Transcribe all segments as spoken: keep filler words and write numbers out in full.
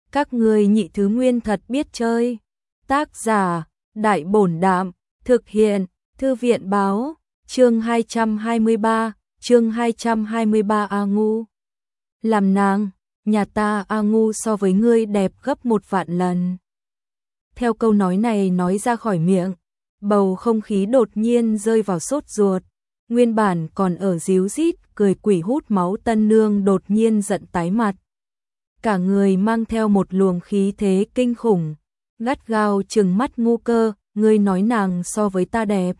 Các ngươi nhị thứ nguyên thật biết chơi. Tác giả, Đại Bổn Đạm, thực hiện, Thư viện Báo, chương hai trăm hai mươi ba, chương hai trăm hai mươi ba A Ngu. Làm nàng, nhà ta A Ngu so với ngươi đẹp gấp một vạn lần. Theo câu nói này nói ra khỏi miệng, bầu không khí đột nhiên rơi vào sốt ruột. Nguyên bản còn ở díu dít cười quỷ hút máu tân nương đột nhiên giận tái mặt. Cả người mang theo một luồng khí thế kinh khủng, gắt gao trừng mắt Ngu Cơ, ngươi nói nàng so với ta đẹp.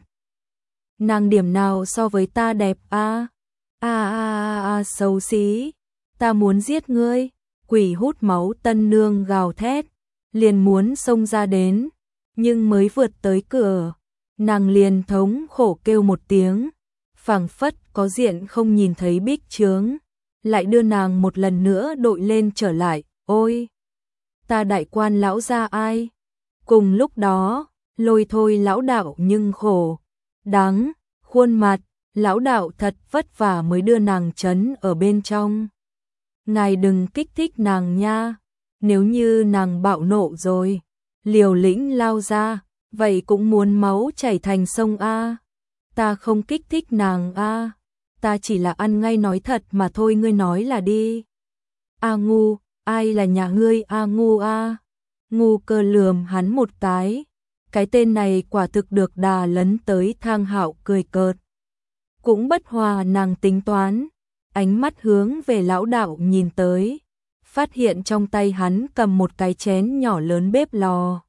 Nàng điểm nào so với ta đẹp a? A a a a xấu xí, ta muốn giết ngươi. Quỷ hút máu tân nương gào thét, liền muốn xông ra đến, nhưng mới vượt tới cửa, nàng liền thống khổ kêu một tiếng, phảng phất có diện không nhìn thấy bích chướng, lại đưa nàng một lần nữa đội lên trở lại. Ôi, ta đại quan lão gia ai? Cùng lúc đó, Lôi Thôi lão đạo nhưng khổ đắng khuôn mặt, lão đạo thật vất vả mới đưa nàng trấn ở bên trong. Ngài đừng kích thích nàng nha, nếu như nàng bạo nộ rồi, liều lĩnh lao ra, vậy cũng muốn máu chảy thành sông a. Ta không kích thích nàng a, ta chỉ là ăn ngay nói thật mà thôi, ngươi nói là đi. A Ngu, ai là nhà ngươi A Ngu a? Ngu Cơ lườm hắn một cái, cái tên này quả thực được đà lấn tới. Thang Hạo cười cợt, cũng bất hòa nàng tính toán, ánh mắt hướng về lão đạo nhìn tới, phát hiện trong tay hắn cầm một cái chén nhỏ lớn bếp lò.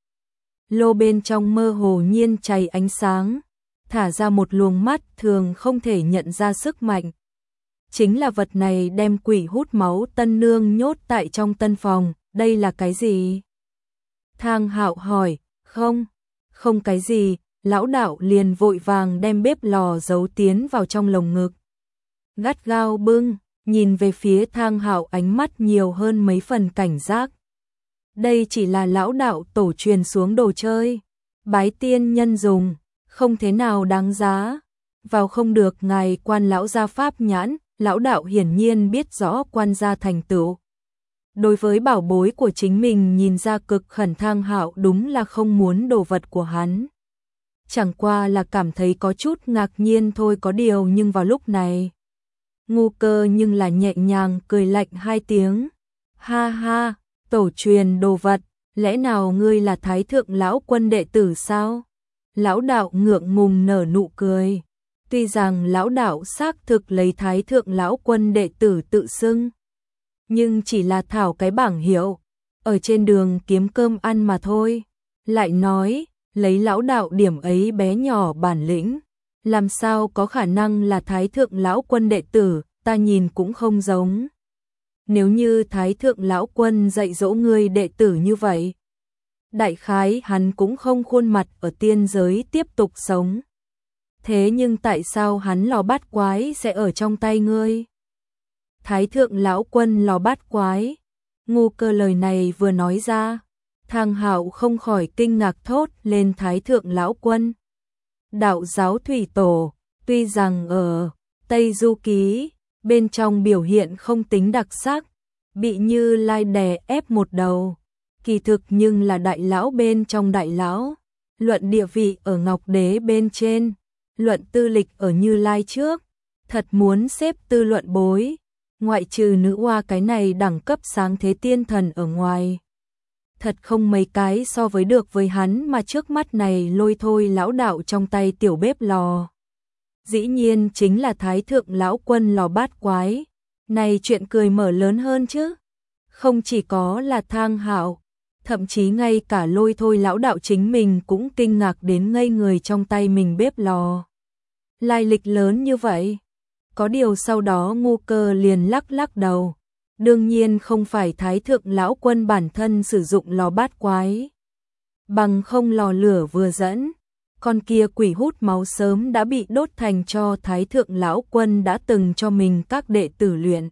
Lô bên trong mơ hồ nhiên cháy ánh sáng, thả ra một luồng mắt thường không thể nhận ra sức mạnh. Chính là vật này đem quỷ hút máu tân nương nhốt tại trong tân phòng, đây là cái gì? Thang Hạo hỏi, không, không cái gì, lão đạo liền vội vàng đem bếp lò giấu tiến vào trong lồng ngực. Gắt gao bưng, nhìn về phía Thang Hạo ánh mắt nhiều hơn mấy phần cảnh giác. Đây chỉ là lão đạo tổ truyền xuống đồ chơi, bái tiên nhân dùng, không thế nào đáng giá. Vào không được ngài quan lão gia pháp nhãn, lão đạo hiển nhiên biết rõ quan gia thành tựu. Đối với bảo bối của chính mình nhìn ra cực khẩn. Thang Hạo đúng là không muốn đồ vật của hắn, chẳng qua là cảm thấy có chút ngạc nhiên thôi. Có điều nhưng vào lúc này, Ngu Cơ nhưng là nhẹ nhàng cười lạnh hai tiếng. Ha ha, tổ truyền đồ vật, lẽ nào ngươi là Thái Thượng lão quân đệ tử sao? Lão đạo ngượng ngùng nở nụ cười. Tuy rằng lão đạo xác thực lấy Thái Thượng lão quân đệ tử tự xưng, nhưng chỉ là thảo cái bảng hiệu, ở trên đường kiếm cơm ăn mà thôi. Lại nói, lấy lão đạo điểm ấy bé nhỏ bản lĩnh, làm sao có khả năng là Thái Thượng lão quân đệ tử, ta nhìn cũng không giống. Nếu như Thái Thượng lão quân dạy dỗ ngươi đệ tử như vậy, đại khái hắn cũng không khuôn mặt ở tiên giới tiếp tục sống. Thế nhưng tại sao hắn lò bát quái sẽ ở trong tay ngươi? Thái Thượng lão quân lò bát quái? Ngu Cơ lời này vừa nói ra, Thang Hạo không khỏi kinh ngạc thốt lên. Thái Thượng lão quân, đạo giáo thủy tổ, tuy rằng ở Tây Du Ký bên trong biểu hiện không tính đặc sắc, bị Như Lai đè ép một đầu, kỳ thực nhưng là đại lão bên trong đại lão. Luận địa vị ở Ngọc Đế bên trên, luận tư lịch ở Như Lai trước, thật muốn xếp tư luận bối, ngoại trừ nữ oa cái này đẳng cấp sáng thế tiên thần ở ngoài, thật không mấy cái so với được với hắn. Mà trước mắt này Lôi Thôi lão đạo trong tay tiểu bếp lò, dĩ nhiên chính là Thái Thượng lão quân lò bát quái. Này chuyện cười mở lớn hơn chứ. Không chỉ có là Thang Hạo, thậm chí ngay cả Lôi Thôi lão đạo chính mình cũng kinh ngạc đến ngây người. Trong tay mình bếp lò, lai lịch lớn như vậy. Có điều sau đó Ngu Cơ liền lắc lắc đầu, đương nhiên không phải Thái Thượng lão quân bản thân sử dụng lò bát quái, bằng không lò lửa vừa dẫn, con kia quỷ hút máu sớm đã bị đốt thành cho. Thái Thượng lão quân đã từng cho mình các đệ tử luyện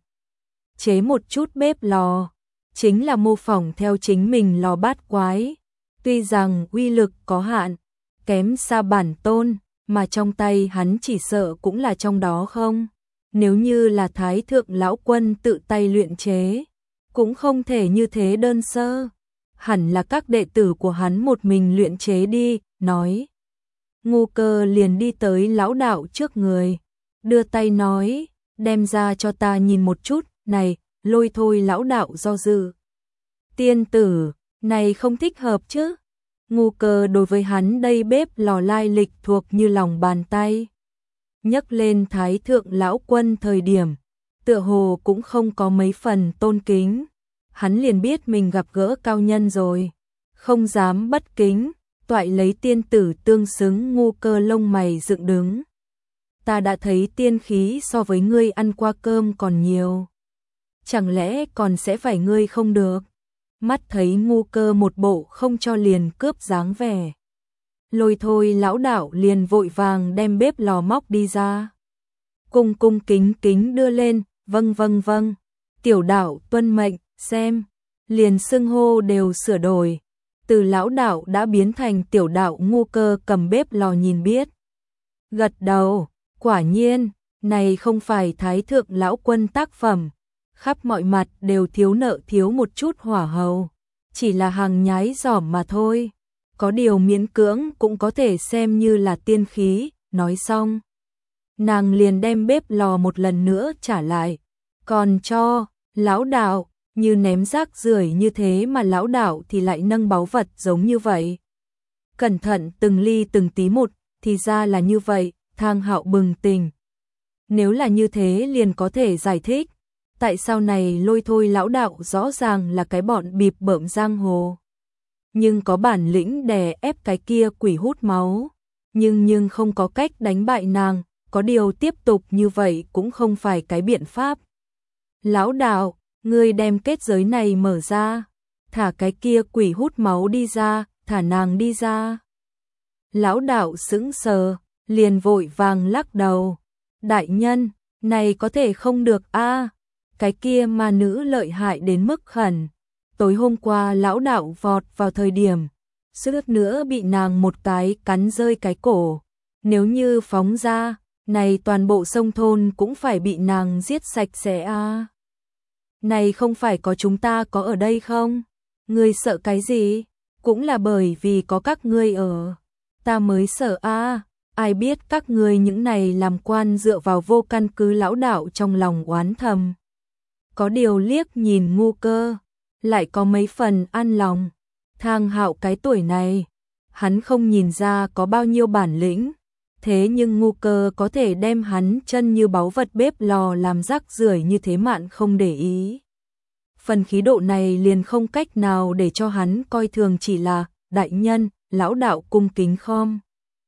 chế một chút bếp lò, chính là mô phỏng theo chính mình lò bát quái. Tuy rằng uy lực có hạn, kém xa bản tôn, mà trong tay hắn chỉ sợ cũng là trong đó không. Nếu như là Thái Thượng lão quân tự tay luyện chế, cũng không thể như thế đơn sơ. Hẳn là các đệ tử của hắn một mình luyện chế đi, nói. Ngu Cơ liền đi tới lão đạo trước người, đưa tay nói, đem ra cho ta nhìn một chút, này, Lôi Thôi lão đạo do dự. Tiên tử, này không thích hợp chứ? Ngu Cơ đối với hắn đây bếp lò lai lịch thuộc như lòng bàn tay. Nhắc lên Thái thượng lão quân thời điểm, tựa hồ cũng không có mấy phần tôn kính. Hắn liền biết mình gặp gỡ cao nhân rồi, không dám bất kính, toại lấy tiên tử tương xứng. Ngu Cơ lông mày dựng đứng. Ta đã thấy tiên khí so với ngươi ăn qua cơm còn nhiều. Chẳng lẽ còn sẽ phải ngươi không được? Mắt thấy Ngu Cơ một bộ không cho liền cướp dáng vẻ. Lôi Thôi lão đạo liền vội vàng đem bếp lò móc đi ra. Cung cung kính kính đưa lên, vâng vâng vâng. Tiểu đạo tuân mệnh, xem. Liền xưng hô đều sửa đổi. Từ lão đạo đã biến thành tiểu đạo. Ngu Cơ cầm bếp lò nhìn biết. Gật đầu, quả nhiên, này không phải Thái thượng lão quân tác phẩm. Khắp mọi mặt đều thiếu nợ thiếu một chút hỏa hầu. Chỉ là hàng nhái giỏm mà thôi. Có điều miễn cưỡng cũng có thể xem như là tiên khí. Nói xong, nàng liền đem bếp lò một lần nữa trả lại. Còn cho lão đạo, như ném rác rưởi như thế mà lão đạo thì lại nâng báu vật giống như vậy. Cẩn thận từng ly từng tí một, thì ra là như vậy. Thang Hạo bừng tỉnh. Nếu là như thế liền có thể giải thích. Tại sao này Lôi Thôi lão đạo rõ ràng là cái bọn bịp bợm giang hồ. Nhưng có bản lĩnh đè ép cái kia quỷ hút máu. Nhưng nhưng không có cách đánh bại nàng. Có điều tiếp tục như vậy cũng không phải cái biện pháp. Lão đạo, ngươi đem kết giới này mở ra. Thả cái kia quỷ hút máu đi ra, thả nàng đi ra. Lão đạo sững sờ, liền vội vàng lắc đầu. Đại nhân, này có thể không được a. Cái kia ma nữ lợi hại đến mức khẩn. Tối hôm qua lão đạo vọt vào thời điểm, suýt nữa bị nàng một cái cắn rơi cái cổ. Nếu như phóng ra, này toàn bộ sông thôn cũng phải bị nàng giết sạch sẽ a. Này không phải có chúng ta có ở đây không? Ngươi sợ cái gì? Cũng là bởi vì có các ngươi ở. Ta mới sợ a. Ai biết các ngươi những này làm quan dựa vào vô căn cứ. Lão đạo trong lòng oán thầm. Có điều liếc nhìn Ngu Cơ, lại có mấy phần an lòng. Thang Hạo cái tuổi này, hắn không nhìn ra có bao nhiêu bản lĩnh. Thế nhưng Ngu Cơ có thể đem hắn chân như báu vật bếp lò làm rác rưởi như thế mạn không để ý. Phần khí độ này liền không cách nào để cho hắn coi thường. Chỉ là, đại nhân, lão đạo cung kính khom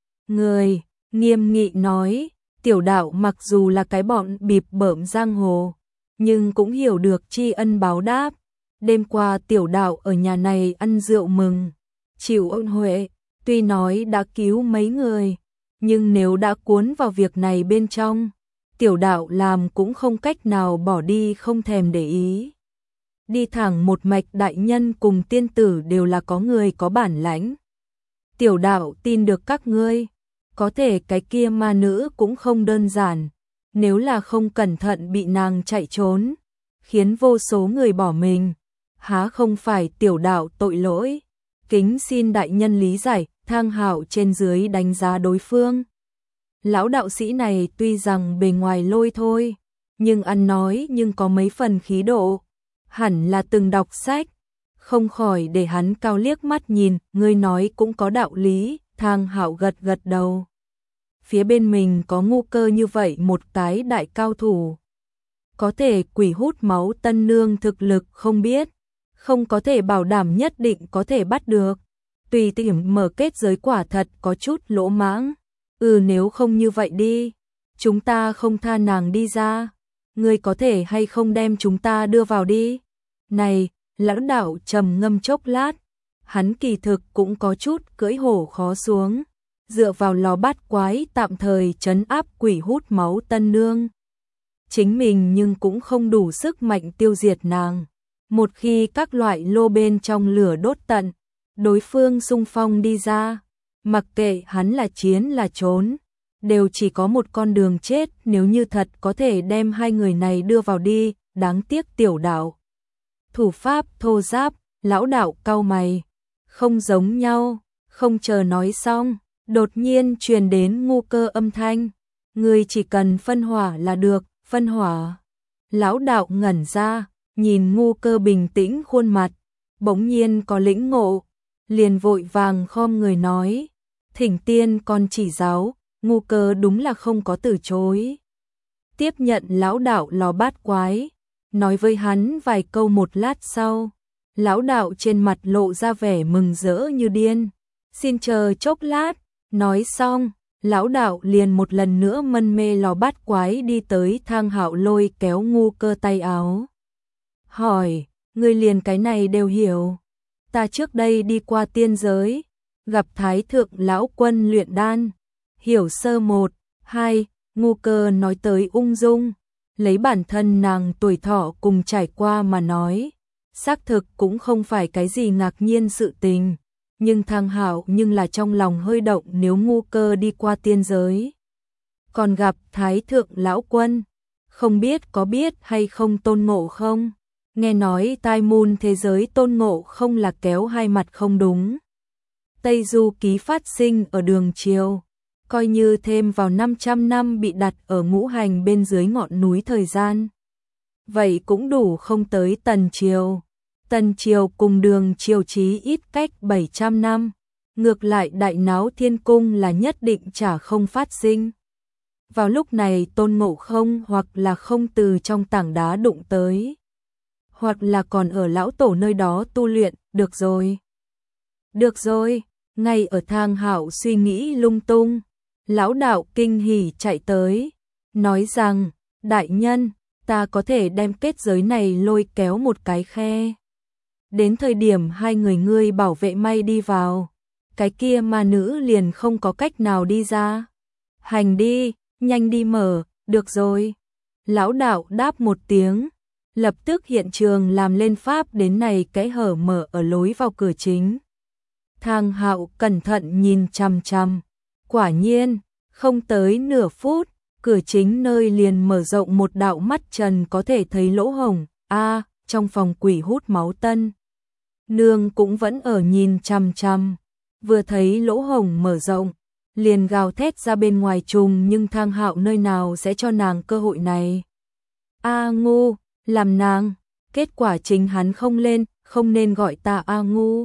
người, nghiêm nghị nói, tiểu đạo mặc dù là cái bọn bịp bợm giang hồ, nhưng cũng hiểu được tri ân báo đáp. Đêm qua tiểu đạo ở nhà này ăn rượu mừng, chịu ơn huệ, tuy nói đã cứu mấy người, nhưng nếu đã cuốn vào việc này bên trong, tiểu đạo làm cũng không cách nào bỏ đi không thèm để ý. Đi thẳng một mạch, đại nhân cùng tiên tử đều là có người có bản lãnh. Tiểu đạo tin được các ngươi, có thể cái kia ma nữ cũng không đơn giản. Nếu là không cẩn thận bị nàng chạy trốn, khiến vô số người bỏ mình, há không phải tiểu đạo tội lỗi. Kính xin đại nhân lý giải. Thang Hạo trên dưới đánh giá đối phương. Lão đạo sĩ này tuy rằng bề ngoài lôi thôi, nhưng ăn nói nhưng có mấy phần khí độ. Hẳn là từng đọc sách, không khỏi để hắn cao liếc mắt nhìn. Ngươi nói cũng có đạo lý. Thang Hạo gật gật đầu. Phía bên mình có Ngu Cơ như vậy một cái đại cao thủ. Có thể quỷ hút máu tân nương thực lực không biết, không có thể bảo đảm nhất định có thể bắt được. Tùy tiện mở kết giới quả thật có chút lỗ mãng. Ừ, nếu không như vậy đi, chúng ta không tha nàng đi ra. Ngươi có thể hay không đem chúng ta đưa vào đi? Này, lão đạo trầm ngâm chốc lát, hắn kỳ thực cũng có chút cưỡi hổ khó xuống. Dựa vào lò bát quái tạm thời trấn áp quỷ hút máu tân nương. Chính mình nhưng cũng không đủ sức mạnh tiêu diệt nàng. Một khi các loại lô bên trong lửa đốt tận, đối phương xung phong đi ra, mặc kệ hắn là chiến là trốn, đều chỉ có một con đường chết. Nếu như thật có thể đem hai người này đưa vào đi, đáng tiếc tiểu đạo thủ pháp thô giáp, lão đạo cau mày, không giống nhau, không chờ nói xong, đột nhiên truyền đến Ngu Cơ âm thanh, ngươi chỉ cần phân hỏa là được, phân hỏa. Lão đạo ngẩn ra, nhìn Ngu Cơ bình tĩnh khuôn mặt, bỗng nhiên có lĩnh ngộ, liền vội vàng khom người nói, thỉnh tiên con chỉ giáo. Ngu Cơ đúng là không có từ chối. Tiếp nhận lão đạo lò bát quái, nói với hắn vài câu một lát sau, lão đạo trên mặt lộ ra vẻ mừng rỡ như điên, xin chờ chốc lát, nói xong, lão đạo liền một lần nữa mân mê lò bát quái đi tới Thang Hạo lôi kéo Ngu Cơ tay áo. Hỏi, ngươi liền cái này đều hiểu, ta trước đây đi qua tiên giới, gặp Thái Thượng Lão Quân luyện đan, hiểu sơ một, hai, Ngu Cơ nói tới ung dung, lấy bản thân nàng tuổi thọ cùng trải qua mà nói, xác thực cũng không phải cái gì ngạc nhiên sự tình, nhưng Thang Hạo nhưng là trong lòng hơi động nếu Ngu Cơ đi qua tiên giới. Còn gặp Thái Thượng Lão Quân, không biết có biết hay không Tôn Ngộ Không, nghe nói tai môn thế giới Tôn Ngộ Không là kéo hai mặt không đúng. Tây Du Ký phát sinh ở Đường Triều, coi như thêm vào năm trăm năm bị đặt ở ngũ hành bên dưới ngọn núi thời gian. Vậy cũng đủ không tới Tần Triều. Tần Triều cùng Đường Triều chí ít cách bảy trăm năm. Ngược lại đại náo thiên cung là nhất định chả không phát sinh. Vào lúc này Tôn Ngộ Không hoặc là không từ trong tảng đá đụng tới, hoặc là còn ở lão tổ nơi đó tu luyện, được rồi. Được rồi, ngay ở Thang Hạo suy nghĩ lung tung, lão đạo kinh hỉ chạy tới, nói rằng, đại nhân, ta có thể đem kết giới này lôi kéo một cái khe. Đến thời điểm hai người ngươi bảo vệ may đi vào, cái kia ma nữ liền không có cách nào đi ra. Hành đi, nhanh đi mở, được rồi. Lão đạo đáp một tiếng, lập tức hiện trường làm lên pháp đến này cái hở mở ở lối vào cửa chính. Thang Hạo cẩn thận nhìn chằm chằm, quả nhiên, không tới nửa phút, cửa chính nơi liền mở rộng một đạo mắt trần có thể thấy lỗ hổng. A, à, trong phòng quỷ hút máu Tân Nương cũng vẫn ở nhìn chằm chằm, vừa thấy lỗ hổng mở rộng, liền gào thét ra bên ngoài trùng, nhưng Thang Hạo nơi nào sẽ cho nàng cơ hội này. A ngu, làm nàng, kết quả chính hắn không lên, không nên gọi ta A ngu.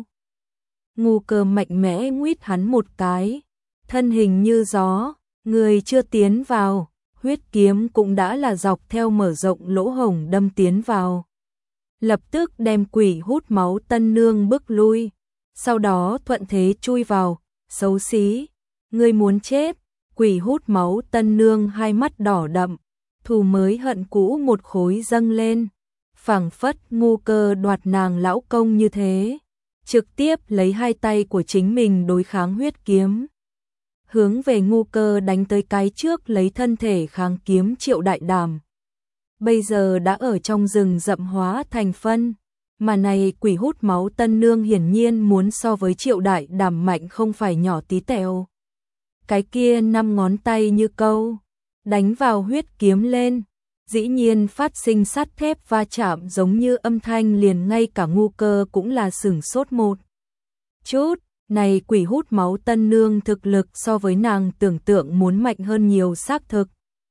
Ngu Cơ mạnh mẽ nguýt hắn một cái, thân hình như gió, người chưa tiến vào, huyết kiếm cũng đã là dọc theo mở rộng lỗ hổng đâm tiến vào. Lập tức đem quỷ hút máu Tân Nương bước lui, sau đó thuận thế chui vào, xấu xí, ngươi muốn chết. Quỷ hút máu Tân Nương hai mắt đỏ đậm, thù mới hận cũ một khối dâng lên, phảng phất Ngu Cơ đoạt nàng lão công như thế, trực tiếp lấy hai tay của chính mình đối kháng huyết kiếm. Hướng về Ngu Cơ đánh tới cái trước lấy thân thể kháng kiếm Triệu Đại Đàm. Bây giờ đã ở trong rừng rậm hóa thành phân, mà này quỷ hút máu Tân Nương hiển nhiên muốn so với Triệu Đại Đàm mạnh không phải nhỏ tí tẹo. Cái kia năm ngón tay như câu, đánh vào huyết kiếm lên, dĩ nhiên phát sinh sắt thép va chạm giống như âm thanh, liền ngay cả Ngu Cơ cũng là sửng sốt một chút. Này quỷ hút máu Tân Nương thực lực so với nàng tưởng tượng muốn mạnh hơn nhiều xác thực.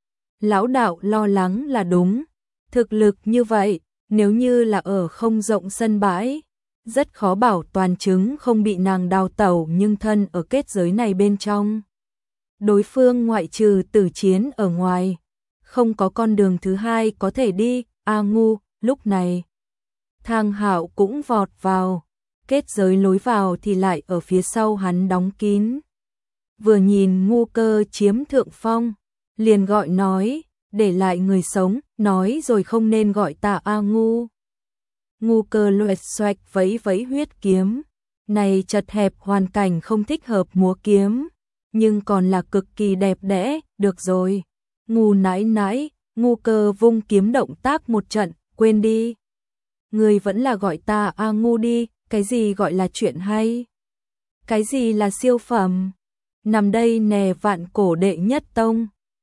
Lão đạo lo lắng là đúng, thực lực như vậy, nếu như là ở không rộng sân bãi, rất khó bảo toàn chứng không bị nàng đào tẩu, nhưng thân ở kết giới này bên trong. Đối phương ngoại trừ tử chiến ở ngoài, không có con đường thứ hai có thể đi. A ngu, lúc này Thang Hạo cũng vọt vào, kết giới lối vào thì lại ở phía sau hắn đóng kín. Vừa nhìn Ngu Cơ chiếm thượng phong, liền gọi nói, để lại người sống, nói rồi không nên gọi ta A ngu. Ngu Cơ loẹt xoẹt vẫy vẫy huyết kiếm, này chật hẹp hoàn cảnh không thích hợp múa kiếm, nhưng còn là cực kỳ đẹp đẽ. Được rồi, ngu nãi nãi. Ngu Cơ vung kiếm động tác một trận, quên đi. Người vẫn là gọi ta A ngu đi, cái gì gọi là chuyện hay? Cái gì là siêu phẩm? Nằm đây nè, vạn cổ đệ nhất tông,